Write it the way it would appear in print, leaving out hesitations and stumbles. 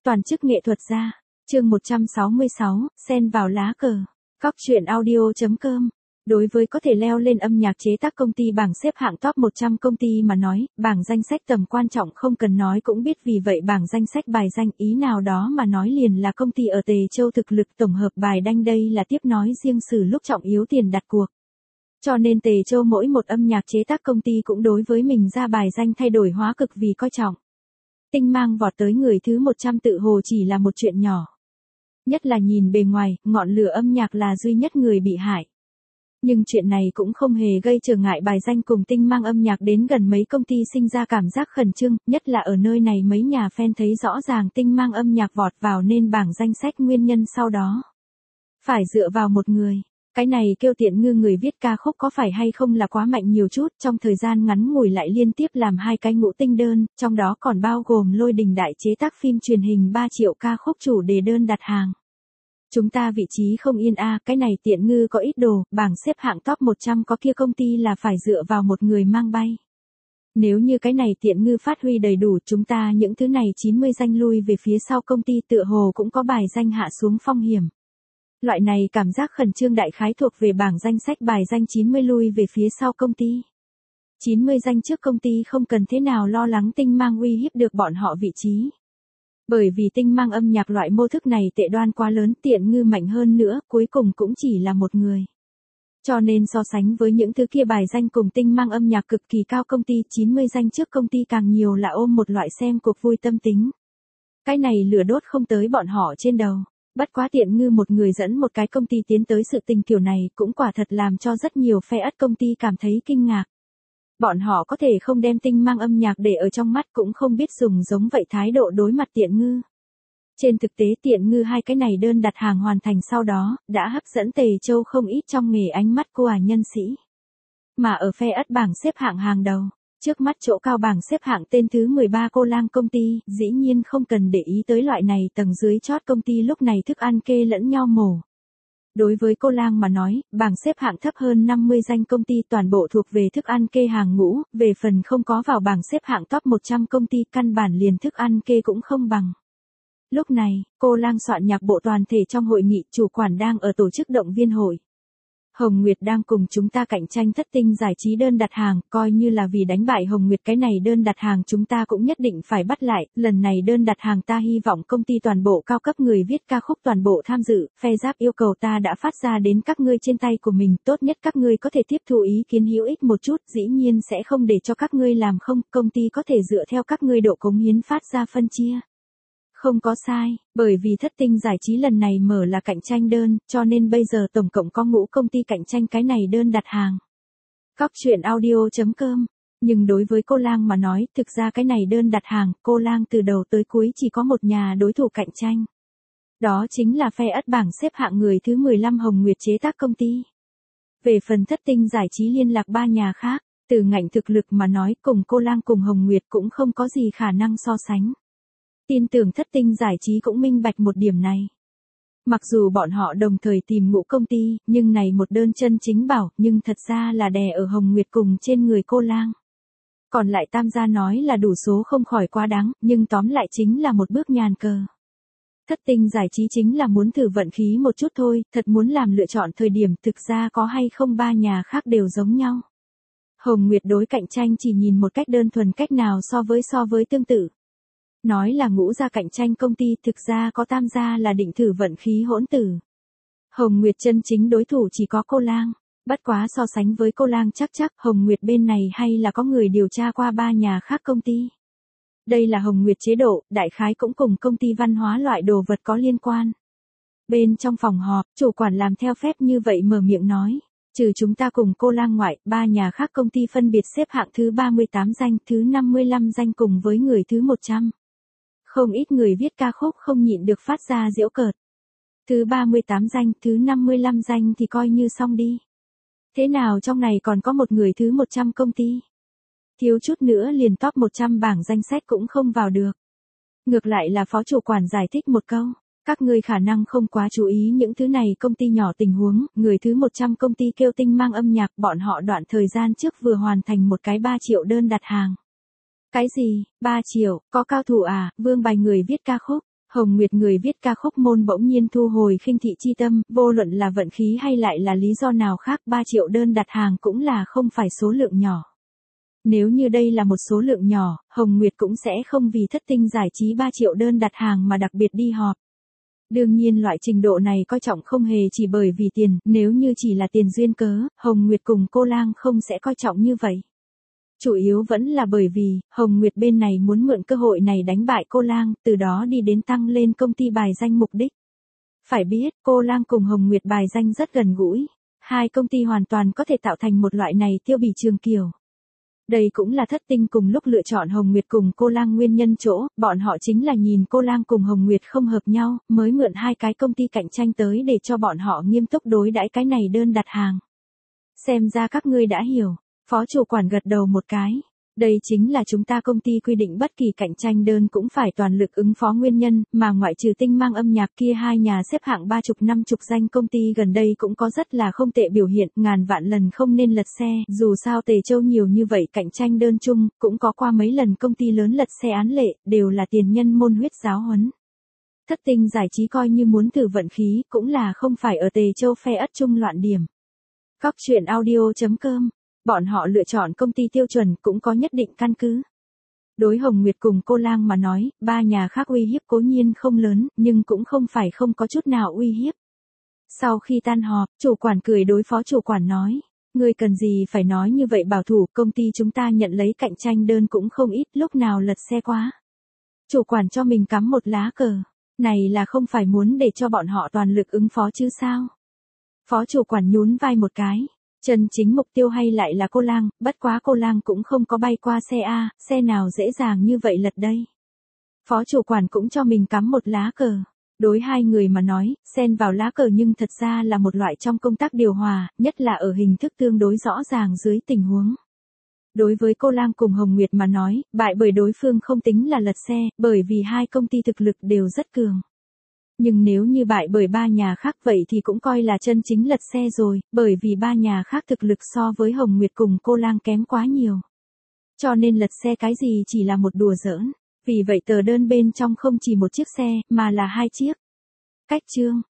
Toàn chức nghệ thuật gia. Chương 166, xen vào lá cờ. Góc truyện audio.com. Đối với có thể leo lên âm nhạc chế tác công ty bảng xếp hạng top 100 công ty mà nói, bảng danh sách tầm quan trọng không cần nói cũng biết, vì vậy bảng danh sách bài danh ý nào đó mà nói liền là công ty ở Tề Châu thực lực tổng hợp bài đanh, đây là tiếp nói riêng sử lúc trọng yếu tiền đặt cuộc. Cho nên Tề Châu mỗi một âm nhạc chế tác công ty cũng đối với mình ra bài danh thay đổi hóa cực vì coi trọng. Tinh Mang vọt tới người thứ 100 tự hồ chỉ là một chuyện nhỏ. Nhất là nhìn bề ngoài, ngọn lửa âm nhạc là duy nhất người bị hại. Nhưng chuyện này cũng không hề gây trở ngại bài danh cùng Tinh Mang âm nhạc đến gần mấy công ty sinh ra cảm giác khẩn trương, nhất là ở nơi này mấy nhà fan thấy rõ ràng Tinh Mang âm nhạc vọt vào nên bảng danh sách nguyên nhân sau đó. Phải dựa vào một người. Cái này kêu Tiện Ngư người viết ca khúc có phải hay không là quá mạnh nhiều chút, trong thời gian ngắn ngủi lại liên tiếp làm 2 cái ngũ tinh đơn, trong đó còn bao gồm Lôi Đình đại chế tác phim truyền hình 3 triệu ca khúc chủ đề đơn đặt hàng. Chúng ta vị trí không yên cái này Tiện Ngư có ít đồ, bảng xếp hạng top 100 có kia công ty là phải dựa vào một người mang bay. Nếu như cái này Tiện Ngư phát huy đầy đủ, chúng ta những thứ này 90 danh lui về phía sau công ty tựa hồ cũng có bài danh hạ xuống phong hiểm. Loại này cảm giác khẩn trương đại khái thuộc về bảng danh sách bài danh 90 lui về phía sau công ty. 90 danh trước công ty không cần thế nào lo lắng Tinh Mang uy hiếp được bọn họ vị trí. Bởi vì Tinh Mang âm nhạc loại mô thức này tệ đoan quá lớn, Tiện Ngư mạnh hơn nữa, cuối cùng cũng chỉ là một người. Cho nên so sánh với những thứ kia bài danh cùng Tinh Mang âm nhạc cực kỳ cao công ty, 90 danh trước công ty càng nhiều là ôm một loại xem cuộc vui tâm tính. Cái này lửa đốt không tới bọn họ trên đầu. Bất quá Tiện Ngư một người dẫn một cái công ty tiến tới sự tình kiểu này cũng quả thật làm cho rất nhiều phe ất công ty cảm thấy kinh ngạc. Bọn họ có thể không đem Tinh Mang âm nhạc để ở trong mắt, cũng không biết dùng giống vậy thái độ đối mặt Tiện Ngư. Trên thực tế Tiện Ngư 2 cái này đơn đặt hàng hoàn thành sau đó, đã hấp dẫn Tề Châu không ít trong nghề ánh mắt của nhân sĩ. Mà ở phe ất bảng xếp hạng hàng đầu, trước mắt chỗ cao bảng xếp hạng tên thứ 13 Cô Lang công ty, dĩ nhiên không cần để ý tới loại này tầng dưới chót công ty lúc này thức ăn kê lẫn nhau mổ. Đối với Cô Lang mà nói, bảng xếp hạng thấp hơn 50 danh công ty toàn bộ thuộc về thức ăn kê hàng ngũ, về phần không có vào bảng xếp hạng top 100 công ty căn bản liền thức ăn kê cũng không bằng. Lúc này, Cô Lang soạn nhạc bộ toàn thể trong hội nghị, chủ quản đang ở tổ chức động viên hội. Hồng Nguyệt đang cùng chúng ta cạnh tranh thất tinh giải trí đơn đặt hàng, coi như là vì đánh bại Hồng Nguyệt cái này đơn đặt hàng chúng ta cũng nhất định phải bắt lại, lần này đơn đặt hàng ta hy vọng công ty toàn bộ cao cấp người viết ca khúc toàn bộ tham dự, phe giáp yêu cầu ta đã phát ra đến các ngươi trên tay của mình, tốt nhất các ngươi có thể tiếp thu ý kiến hữu ích một chút, dĩ nhiên sẽ không để cho các ngươi làm không, công ty có thể dựa theo các ngươi độ cống hiến phát ra phân chia. Không có sai, bởi vì thất tinh giải trí lần này mở là cạnh tranh đơn, cho nên bây giờ tổng cộng có ngũ công ty cạnh tranh cái này đơn đặt hàng. Góc truyện audio.com. Nhưng đối với Cô Lang mà nói, thực ra cái này đơn đặt hàng, Cô Lang từ đầu tới cuối chỉ có một nhà đối thủ cạnh tranh. Đó chính là phe ất bảng xếp hạng người thứ 15 Hồng Nguyệt chế tác công ty. Về phần thất tinh giải trí liên lạc 3 nhà khác, từ ngành thực lực mà nói cùng Cô Lang cùng Hồng Nguyệt cũng không có gì khả năng so sánh. Tin tưởng thất tinh giải trí cũng minh bạch một điểm này. Mặc dù bọn họ đồng thời tìm ngũ công ty, nhưng này một đơn chân chính bảo, nhưng thật ra là đè ở Hồng Nguyệt cùng trên người Cô Lang. Còn lại tam gia nói là đủ số không khỏi quá đáng, nhưng tóm lại chính là một bước nhàn cờ. Thất tinh giải trí chính là muốn thử vận khí một chút thôi, thật muốn làm lựa chọn thời điểm thực ra có hay không 3 nhà khác đều giống nhau. Hồng Nguyệt đối cạnh tranh chỉ nhìn một cách đơn thuần cách nào so với tương tự. Nói là ngũ gia cạnh tranh công ty, thực ra có tam gia là định thử vận khí hỗn tử. Hồng Nguyệt chân chính đối thủ chỉ có Cô Lang, bất quá so sánh với Cô Lang chắc Hồng Nguyệt bên này hay là có người điều tra qua 3 nhà khác công ty. Đây là Hồng Nguyệt chế độ, đại khái cũng cùng công ty văn hóa loại đồ vật có liên quan. Bên trong phòng họp, chủ quản làm theo phép như vậy mở miệng nói, trừ chúng ta cùng Cô Lang ngoại, 3 nhà khác công ty phân biệt xếp hạng thứ 38 danh, thứ 55 danh cùng với người thứ 100. Không ít người viết ca khúc không nhịn được phát ra giễu cợt. Thứ 38 danh, thứ 55 danh thì coi như xong đi. Thế nào trong này còn có một người thứ 100 công ty? Thiếu chút nữa liền top 100 bảng danh sách cũng không vào được. Ngược lại là phó chủ quản giải thích một câu. Các ngươi khả năng không quá chú ý những thứ này công ty nhỏ tình huống, người thứ 100 công ty kêu Tinh Mang âm nhạc, bọn họ đoạn thời gian trước vừa hoàn thành một cái 3 triệu đơn đặt hàng. Cái gì, 3 triệu, có cao thủ à, Vương bài người viết ca khúc, Hồng Nguyệt người viết ca khúc môn bỗng nhiên thu hồi khinh thị chi tâm, vô luận là vận khí hay lại là lý do nào khác 3 triệu đơn đặt hàng cũng là không phải số lượng nhỏ. Nếu như đây là một số lượng nhỏ, Hồng Nguyệt cũng sẽ không vì Thất Tinh giải trí 3 triệu đơn đặt hàng mà đặc biệt đi họp. Đương nhiên loại trình độ này coi trọng không hề chỉ bởi vì tiền, nếu như chỉ là tiền duyên cớ, Hồng Nguyệt cùng cô Lang không sẽ coi trọng như vậy. Chủ yếu vẫn là bởi vì, Hồng Nguyệt bên này muốn mượn cơ hội này đánh bại cô Lang, từ đó đi đến tăng lên công ty bài danh mục đích. Phải biết, cô Lang cùng Hồng Nguyệt bài danh rất gần gũi. Hai công ty hoàn toàn có thể tạo thành một loại này tiêu bì trường kiều. Đây cũng là Thất Tinh cùng lúc lựa chọn Hồng Nguyệt cùng cô Lang nguyên nhân chỗ, bọn họ chính là nhìn cô Lang cùng Hồng Nguyệt không hợp nhau, mới mượn hai cái công ty cạnh tranh tới để cho bọn họ nghiêm túc đối đãi cái này đơn đặt hàng. Xem ra các ngươi đã hiểu. Phó chủ quản gật đầu một cái. Đây chính là chúng ta công ty quy định bất kỳ cạnh tranh đơn cũng phải toàn lực ứng phó nguyên nhân, mà ngoại trừ Tinh Mang âm nhạc kia hai nhà xếp hạng 30-50 danh công ty gần đây cũng có rất là không tệ biểu hiện, ngàn vạn lần không nên lật xe, dù sao Tề Châu nhiều như vậy cạnh tranh đơn chung, cũng có qua mấy lần công ty lớn lật xe án lệ, đều là tiền nhân môn huyết giáo huấn. Thất Tinh giải trí coi như muốn thử vận khí, cũng là không phải ở Tề Châu phe ất chung loạn điểm. Góc truyện audio.com. Bọn họ lựa chọn công ty tiêu chuẩn cũng có nhất định căn cứ. Đối Hồng Nguyệt cùng cô Lang mà nói, ba nhà khác uy hiếp cố nhiên không lớn, nhưng cũng không phải không có chút nào uy hiếp. Sau khi tan họp, chủ quản cười đối phó chủ quản nói, ngươi cần gì phải nói như vậy bảo thủ, công ty chúng ta nhận lấy cạnh tranh đơn cũng không ít, lúc nào lật xe quá. Chủ quản cho mình cắm một lá cờ, này là không phải muốn để cho bọn họ toàn lực ứng phó chứ sao? Phó chủ quản nhún vai một cái. Chân chính mục tiêu hay lại là cô Lang, bất quá cô Lang cũng không có bay qua xe A, xe nào dễ dàng như vậy lật đây. Phó chủ quản cũng cho mình cắm một lá cờ. Đối hai người mà nói, xen vào lá cờ nhưng thật ra là một loại trong công tác điều hòa, nhất là ở hình thức tương đối rõ ràng dưới tình huống. Đối với cô Lang cùng Hồng Nguyệt mà nói, bại bởi đối phương không tính là lật xe, bởi vì hai công ty thực lực đều rất cường. Nhưng nếu như bại bởi ba nhà khác vậy thì cũng coi là chân chính lật xe rồi, bởi vì ba nhà khác thực lực so với Hồng Nguyệt cùng cô Lang kém quá nhiều. Cho nên lật xe cái gì chỉ là một đùa giỡn, vì vậy tờ đơn bên trong không chỉ một chiếc xe, mà là hai chiếc. Cách chương.